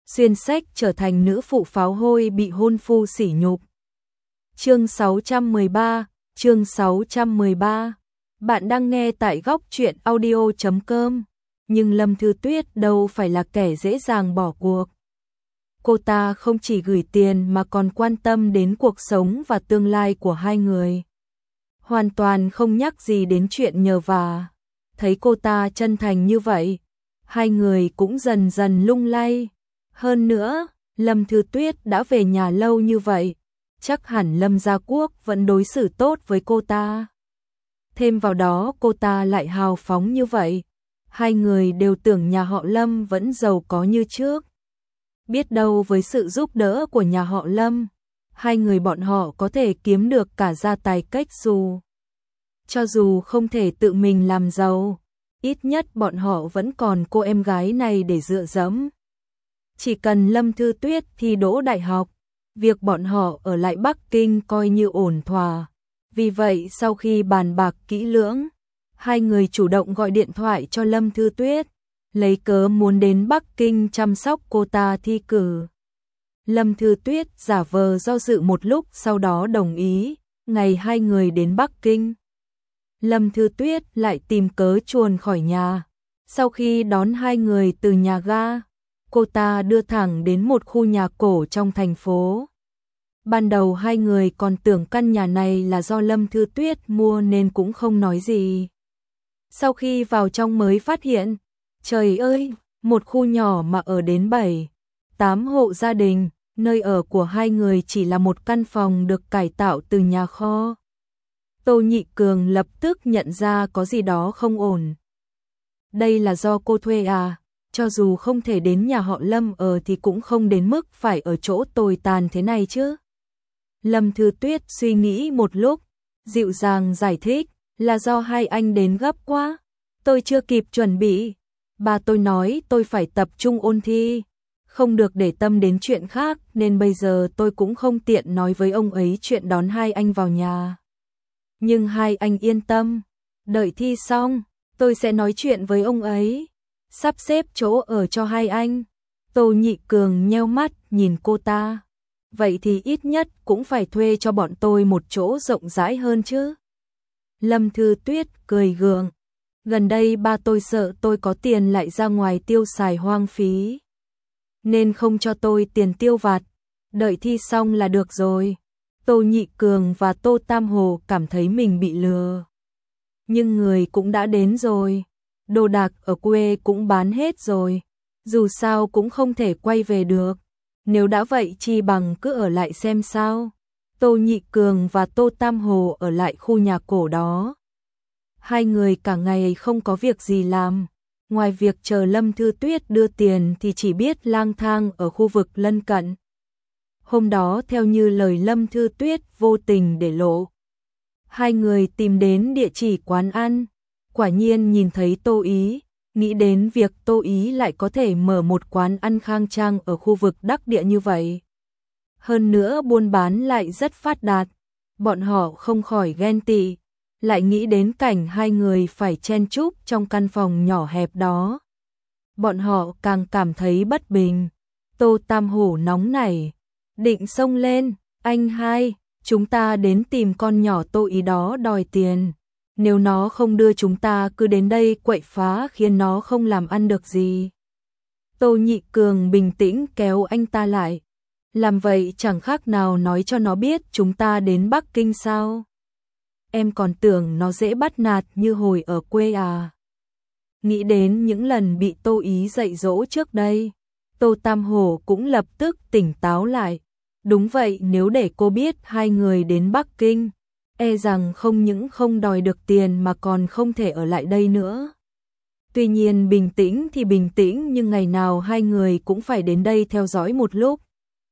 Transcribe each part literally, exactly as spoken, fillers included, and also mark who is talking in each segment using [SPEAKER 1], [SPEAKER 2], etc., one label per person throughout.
[SPEAKER 1] xuyên sách trở thành nữ phụ pháo hôi bị hôn phu sỉ nhục. Chương sáu trăm mười ba, chương sáu trăm mười ba. Bạn đang nghe tại góc truyện audio chấm com, nhưng Lâm Thư Tuyết đâu phải là kẻ dễ dàng bỏ cuộc. Cô ta không chỉ gửi tiền mà còn quan tâm đến cuộc sống và tương lai của hai người. Hoàn toàn không nhắc gì đến chuyện nhờ vả. Thấy cô ta chân thành như vậy, hai người cũng dần dần lung lay. Hơn nữa, Lâm Thư Tuyết đã về nhà lâu như vậy, chắc hẳn Lâm Gia Quốc vẫn đối xử tốt với cô ta. Thêm vào đó cô ta lại hào phóng như vậy, hai người đều tưởng nhà họ Lâm vẫn giàu có như trước. Biết đâu với sự giúp đỡ của nhà họ Lâm, hai người bọn họ có thể kiếm được cả gia tài cách dù. Cho dù không thể tự mình làm giàu, ít nhất bọn họ vẫn còn cô em gái này để dựa dẫm. Chỉ cần Lâm Thư Tuyết thi đỗ đại học, việc bọn họ ở lại Bắc Kinh coi như ổn thỏa. Vì vậy sau khi bàn bạc kỹ lưỡng, hai người chủ động gọi điện thoại cho Lâm Thư Tuyết, lấy cớ muốn đến Bắc Kinh chăm sóc cô ta thi cử. Lâm Thư Tuyết giả vờ do dự một lúc sau đó đồng ý, ngày hai người đến Bắc Kinh. Lâm Thư Tuyết lại tìm cớ chuồn khỏi nhà. Sau khi đón hai người từ nhà ga, cô ta đưa thẳng đến một khu nhà cổ trong thành phố. Ban đầu hai người còn tưởng căn nhà này là do Lâm Thư Tuyết mua nên cũng không nói gì. Sau khi vào trong mới phát hiện, trời ơi, một khu nhỏ mà ở đến bảy, tám hộ gia đình, nơi ở của hai người chỉ là một căn phòng được cải tạo từ nhà kho. Tô Nhị Cường lập tức nhận ra có gì đó không ổn. Đây là do cô thuê à? Cho dù không thể đến nhà họ Lâm ở thì cũng không đến mức phải ở chỗ tồi tàn thế này chứ. Lâm Thư Tuyết suy nghĩ một lúc, dịu dàng giải thích, là do hai anh đến gấp quá. Tôi chưa kịp chuẩn bị. Bà tôi nói tôi phải tập trung ôn thi, không được để tâm đến chuyện khác nên bây giờ tôi cũng không tiện nói với ông ấy chuyện đón hai anh vào nhà. Nhưng hai anh yên tâm, đợi thi xong, tôi sẽ nói chuyện với ông ấy, sắp xếp chỗ ở cho hai anh. Tô Nhị Cường nheo mắt nhìn cô ta. Vậy thì ít nhất cũng phải thuê cho bọn tôi một chỗ rộng rãi hơn chứ. Lâm Thư Tuyết cười gượng. Gần đây ba tôi sợ tôi có tiền lại ra ngoài tiêu xài hoang phí, nên không cho tôi tiền tiêu vặt. Đợi thi xong là được rồi. Tô Nhị Cường và Tô Tam Hồ cảm thấy mình bị lừa. Nhưng người cũng đã đến rồi. Đồ đạc ở quê cũng bán hết rồi. Dù sao cũng không thể quay về được. Nếu đã vậy chi bằng cứ ở lại xem sao. Tô Nhị Cường và Tô Tam Hồ ở lại khu nhà cổ đó. Hai người cả ngày không có việc gì làm. Ngoài việc chờ Lâm Thư Tuyết đưa tiền thì chỉ biết lang thang ở khu vực lân cận. Hôm đó theo như lời Lâm Thư Tuyết vô tình để lộ, hai người tìm đến địa chỉ quán ăn. Quả nhiên nhìn thấy Tô Ý, nghĩ đến việc Tô Ý lại có thể mở một quán ăn khang trang ở khu vực đắc địa như vậy. Hơn nữa buôn bán lại rất phát đạt, bọn họ không khỏi ghen tị, lại nghĩ đến cảnh hai người phải chen chúc trong căn phòng nhỏ hẹp đó. Bọn họ càng cảm thấy bất bình. Tô Tam Hổ nóng nảy, định xông lên, anh hai, chúng ta đến tìm con nhỏ Tô Ý đó đòi tiền. Nếu nó không đưa chúng ta cứ đến đây quậy phá khiến nó không làm ăn được gì. Tô Nhị Cường bình tĩnh kéo anh ta lại. Làm vậy chẳng khác nào nói cho nó biết chúng ta đến Bắc Kinh sao. Em còn tưởng nó dễ bắt nạt như hồi ở quê à. Nghĩ đến những lần bị Tô Ý dạy dỗ trước đây, Tô Tam Hổ cũng lập tức tỉnh táo lại. Đúng vậy, nếu để cô biết hai người đến Bắc Kinh, e rằng không những không đòi được tiền mà còn không thể ở lại đây nữa. Tuy nhiên bình tĩnh thì bình tĩnh, nhưng ngày nào hai người cũng phải đến đây theo dõi một lúc.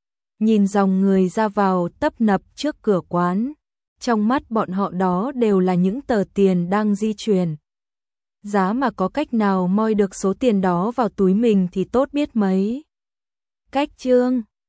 [SPEAKER 1] Nhìn dòng người ra vào tấp nập trước cửa quán, trong mắt bọn họ đó đều là những tờ tiền đang di chuyển. Giá mà có cách nào moi được số tiền đó vào túi mình thì tốt biết mấy. Cách chương